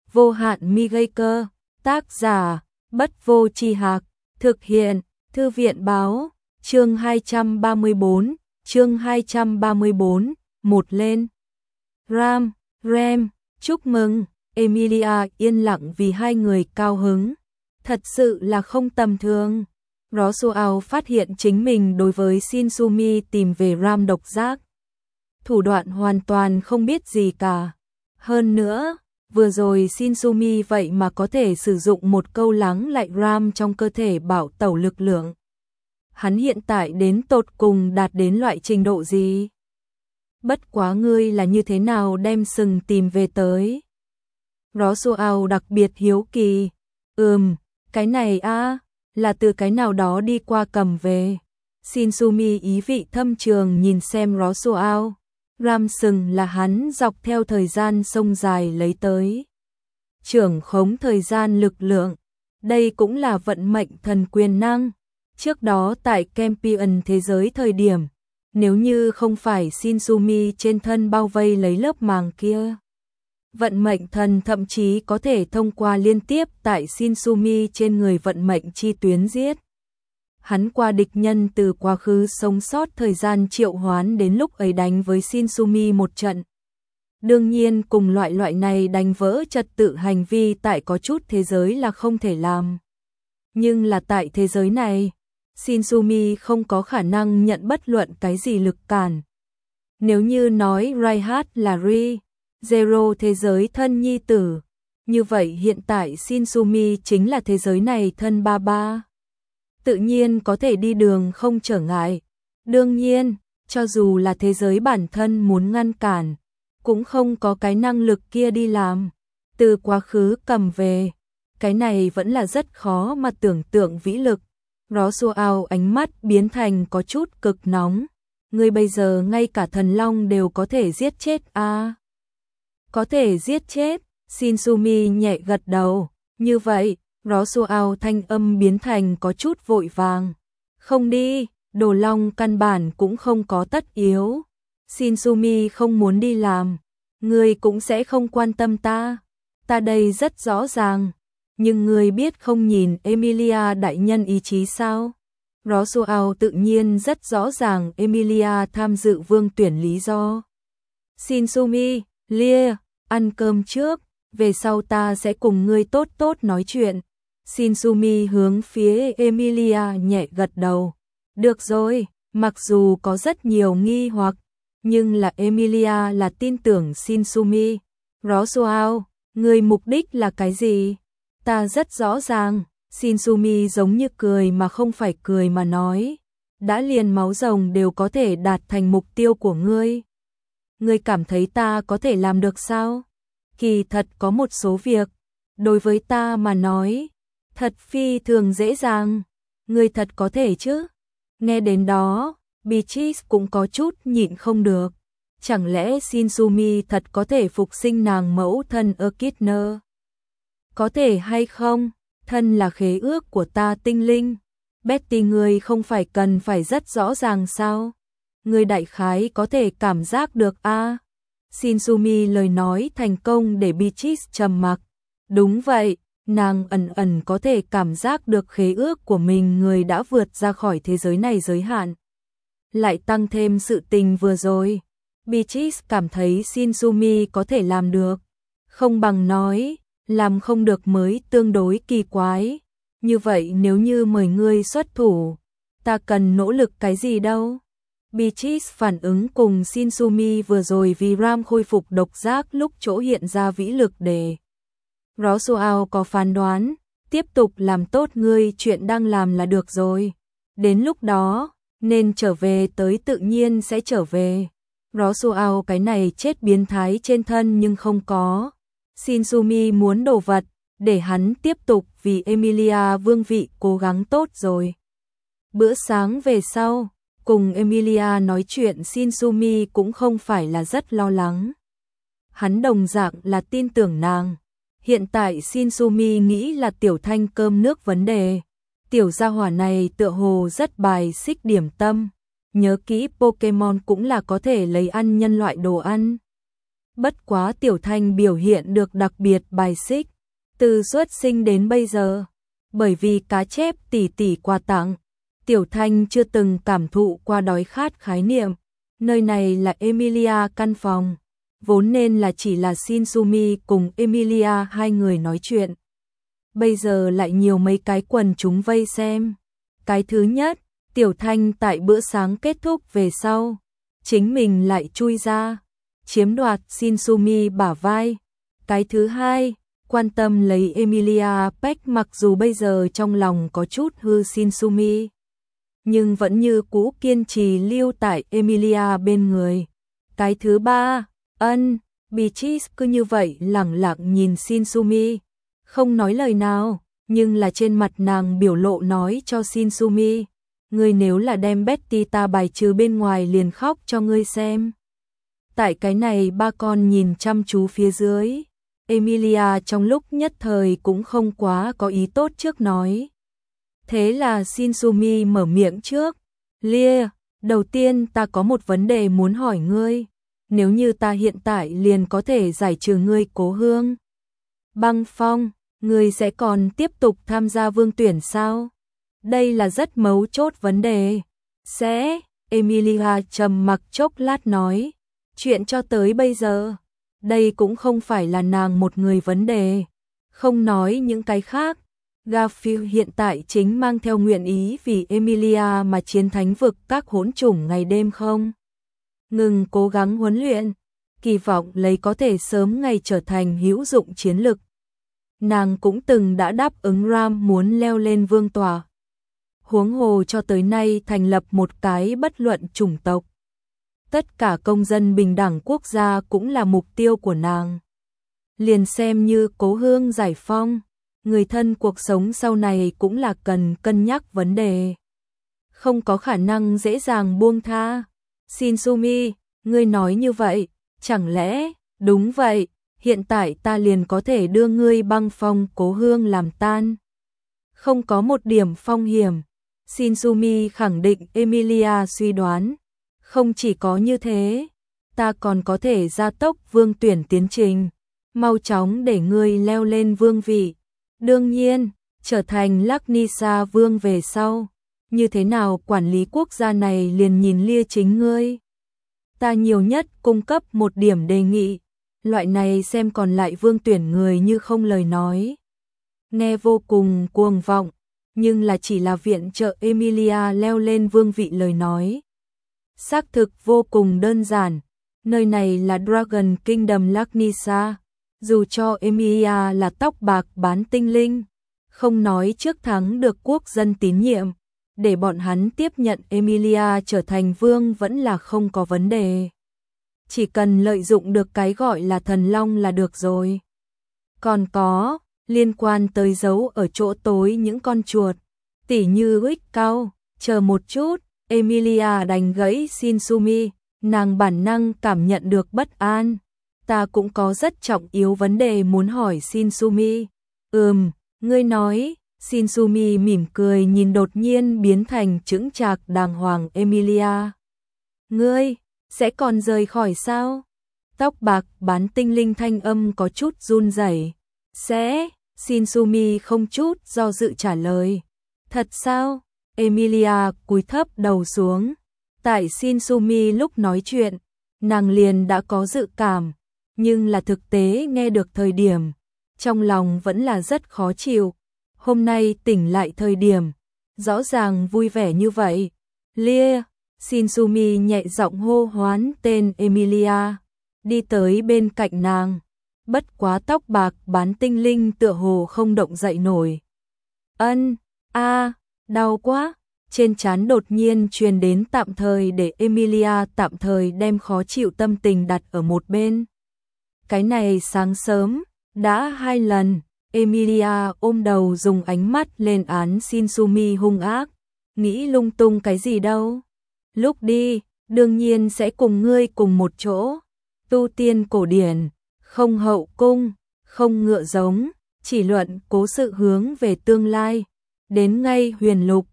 Vô hạn mi gây cơ. Tác giả Bất Vô Tri Hạc. Thực hiện Thư viện Báo. Chương 234. Một lên. Rem. Chúc mừng. Emilia yên lặng vì hai người cao hứng. Thật sự là không tầm thường. Roswell phát hiện chính mình đối với Shinsumi tìm về Ram độc giác. Thủ đoạn hoàn toàn không biết gì cả. Hơn nữa, vừa rồi Shinsumi vậy mà có thể sử dụng một câu lắng lại Ram trong cơ thể bảo tẩu lực lượng. Hắn hiện tại đến tột cùng đạt đến loại trình độ gì? Bất quá ngươi là như thế nào đem sừng tìm về tới? Roswell đặc biệt hiếu kỳ. Cái này là từ cái nào đó đi qua cầm về. Shinsumi ý vị thâm trường nhìn xem Roswell. Ram sừng là hắn dọc theo thời gian sông dài lấy tới. Trưởng khống thời gian lực lượng. Đây cũng là vận mệnh thần quyền năng. Trước đó tại Champion thế giới thời điểm, nếu như không phải Shinsumi trên thân bao vây lấy lớp màng kia, vận mệnh thần thậm chí có thể thông qua liên tiếp tại Shinsumi trên người vận mệnh chi tuyến giết. Hắn qua địch nhân từ quá khứ sống sót thời gian triệu hoán đến lúc ấy đánh với Shinsumi một trận. Đương nhiên cùng loại này đánh vỡ trật tự hành vi tại có chút thế giới là không thể làm. Nhưng là tại thế giới này, Shinsumi không có khả năng nhận bất luận cái gì lực cản. Nếu như nói Raihat là Zero thế giới thân nhi tử, như vậy hiện tại Shinsumi chính là thế giới này thân ba ba. Tự nhiên có thể đi đường không trở ngại. Đương nhiên, cho dù là thế giới bản thân muốn ngăn cản, cũng không có cái năng lực kia đi làm. Từ quá khứ cầm về, cái này vẫn là rất khó mà tưởng tượng vĩ lực. Roswell ánh mắt biến thành có chút cực nóng. Ngươi bây giờ ngay cả thần long đều có thể giết chết Có thể giết chết. Shinsumi nhẹ gật đầu. Như vậy, Roswell thanh âm biến thành có chút vội vàng. Không đi, đồ long căn bản cũng không có tất yếu. Shinsumi không muốn đi làm. Ngươi cũng sẽ không quan tâm ta. Ta đây rất rõ ràng. Nhưng ngươi biết không nhìn Emilia đại nhân ý chí sao? Roswell tự nhiên rất rõ ràng Emilia tham dự vương tuyển lý do. Shinsumi, ăn cơm trước, về sau ta sẽ cùng ngươi tốt tốt nói chuyện. Shinsumi hướng phía Emilia nhẹ gật đầu. Được rồi, mặc dù có rất nhiều nghi hoặc, nhưng là Emilia là tin tưởng Shinsumi. Roswell, ngươi mục đích là cái gì? Ta rất rõ ràng. Shinsumi giống như cười mà không phải cười mà nói. Đã liền máu rồng đều có thể đạt thành mục tiêu của ngươi. Ngươi cảm thấy ta có thể làm được sao? Kỳ thật có một số việc, đối với ta mà nói, thật phi thường dễ dàng. Ngươi thật có thể chứ? Nghe đến đó, Beatrice cũng có chút nhịn không được. Chẳng lẽ Shinsumi thật có thể phục sinh nàng mẫu thân Echidna? Có thể hay không? Thân là khế ước của ta tinh linh. Betty ngươi không phải cần phải rất rõ ràng sao? Ngươi đại khái có thể cảm giác được Shinsumi lời nói thành công để Beatrice trầm mặc. Đúng vậy, nàng ẩn có thể cảm giác được khế ước của mình người đã vượt ra khỏi thế giới này giới hạn. Lại tăng thêm sự tình vừa rồi. Beatrice cảm thấy Shinsumi có thể làm được. Không bằng nói, làm không được mới tương đối kỳ quái. Như vậy nếu như mời ngươi xuất thủ, ta cần nỗ lực cái gì đâu? Beatrice phản ứng cùng Shinsumi vừa rồi vì Ram khôi phục độc giác lúc chỗ hiện ra vĩ lực để. Roswell có phán đoán, tiếp tục làm tốt ngươi chuyện đang làm là được rồi. Đến lúc đó, nên trở về tới tự nhiên sẽ trở về. Roswell cái này chết biến thái trên thân nhưng không có. Shinsumi muốn đồ vật, để hắn tiếp tục vì Emilia vương vị cố gắng tốt rồi. Bữa sáng về sau, cùng Emilia nói chuyện Shinsumi cũng không phải là rất lo lắng. Hắn đồng dạng là tin tưởng nàng. Hiện tại Shinsumi nghĩ là tiểu thanh cơm nước vấn đề. Tiểu gia hỏa này tựa hồ rất bài xích điểm tâm. Nhớ kỹ Pokemon cũng là có thể lấy ăn nhân loại đồ ăn. Bất quá Tiểu Thanh biểu hiện được đặc biệt bài xích, từ xuất sinh đến bây giờ. Bởi vì cá chép tỷ tỷ quà tặng, Tiểu Thanh chưa từng cảm thụ qua đói khát khái niệm. Nơi này là Emilia căn phòng, vốn nên là chỉ là Shinsumi cùng Emilia hai người nói chuyện. Bây giờ lại nhiều mấy cái quần chúng vây xem. Cái thứ nhất, Tiểu Thanh tại bữa sáng kết thúc về sau, chính mình lại chui ra, chiếm đoạt Shinsumi bả vai. Cái thứ hai, quan tâm lấy Emilia Peck, mặc dù bây giờ trong lòng có chút hư Shinsumi, nhưng vẫn như cũ kiên trì lưu tại Emilia bên người. Cái thứ ba, Beatrice cứ như vậy lẳng lặng nhìn Shinsumi, không nói lời nào, nhưng là trên mặt nàng biểu lộ nói cho Shinsumi, ngươi nếu là đem Betty ta bài trừ bên ngoài liền khóc cho ngươi xem. Tại cái này ba con nhìn chăm chú phía dưới, Emilia trong lúc nhất thời cũng không quá có ý tốt trước nói. Thế là Shinsumi mở miệng trước, Lia, đầu tiên ta có một vấn đề muốn hỏi ngươi, nếu như ta hiện tại liền có thể giải trừ ngươi cố hương Băng Phong, ngươi sẽ còn tiếp tục tham gia vương tuyển sao? Đây là rất mấu chốt vấn đề. Sẽ, Emilia trầm mặc chốc lát nói, chuyện cho tới bây giờ, đây cũng không phải là nàng một người vấn đề. Không nói những cái khác, Garfield hiện tại chính mang theo nguyện ý vì Emilia mà chiến thánh vực các hỗn chủng ngày đêm không ngừng cố gắng huấn luyện, kỳ vọng lấy có thể sớm ngày trở thành hữu dụng chiến lực. Nàng cũng từng đã đáp ứng Ram muốn leo lên vương tòa. Huống hồ cho tới nay thành lập một cái bất luận chủng tộc, tất cả công dân bình đẳng quốc gia cũng là mục tiêu của nàng. Liền xem như cố hương giải phong, người thân cuộc sống sau này cũng là cần cân nhắc vấn đề. Không có khả năng dễ dàng buông tha. Shinsumi, ngươi nói như vậy, chẳng lẽ, đúng vậy, hiện tại ta liền có thể đưa ngươi Băng Phong cố hương làm tan. Không có một điểm phong hiểm. Shinsumi khẳng định Emilia suy đoán. Không chỉ có như thế, ta còn có thể gia tốc vương tuyển tiến trình, mau chóng để ngươi leo lên vương vị. Đương nhiên, trở thành Laknisa vương về sau, như thế nào quản lý quốc gia này liền nhìn Lia chính ngươi. Ta nhiều nhất cung cấp một điểm đề nghị, loại này xem còn lại vương tuyển người như không lời nói. Nghe vô cùng cuồng vọng, nhưng là chỉ là viện trợ Emilia leo lên vương vị lời nói. Xác thực vô cùng đơn giản, nơi này là Dragon Kingdom Laknisa, dù cho Emilia là tóc bạc bán tinh linh, không nói trước thắng được quốc dân tín nhiệm, để bọn hắn tiếp nhận Emilia trở thành vương vẫn là không có vấn đề. Chỉ cần lợi dụng được cái gọi là thần long là được rồi. Còn có, liên quan tới giấu ở chỗ tối những con chuột, tỉ như Rick Cao, chờ một chút, Emilia đành gãy Shinsumi, nàng bản năng cảm nhận được bất an. Ta cũng có rất trọng yếu vấn đề muốn hỏi Shinsumi. Ngươi nói. Shinsumi mỉm cười nhìn đột nhiên biến thành chững chạc đàng hoàng Emilia. Ngươi, sẽ còn rời khỏi sao? Tóc bạc bán tinh linh thanh âm có chút run rẩy. Sẽ, Shinsumi không chút do dự trả lời. Thật sao? Emilia cúi thấp đầu xuống. Tại Shinsumi lúc nói chuyện, nàng liền đã có dự cảm, nhưng là thực tế nghe được thời điểm, trong lòng vẫn là rất khó chịu. Hôm nay tỉnh lại thời điểm, rõ ràng vui vẻ như vậy. Lia, Shinsumi nhẹ giọng hô hoán tên Emilia, đi tới bên cạnh nàng. Bất quá tóc bạc bán tinh linh tựa hồ không động dậy nổi. Đau quá. Trên trán đột nhiên truyền đến tạm thời để Emilia tạm thời đem khó chịu tâm tình đặt ở một bên. Cái này sáng sớm, đã 2 lần. Emilia ôm đầu dùng ánh mắt lên án Shinsumi hung ác, nghĩ lung tung cái gì đâu. Lúc đi, đương nhiên sẽ cùng ngươi cùng một chỗ. Tu tiên cổ điển, không hậu cung, không ngựa giống, chỉ luận cố sự hướng về tương lai. Đến ngay huyền lục,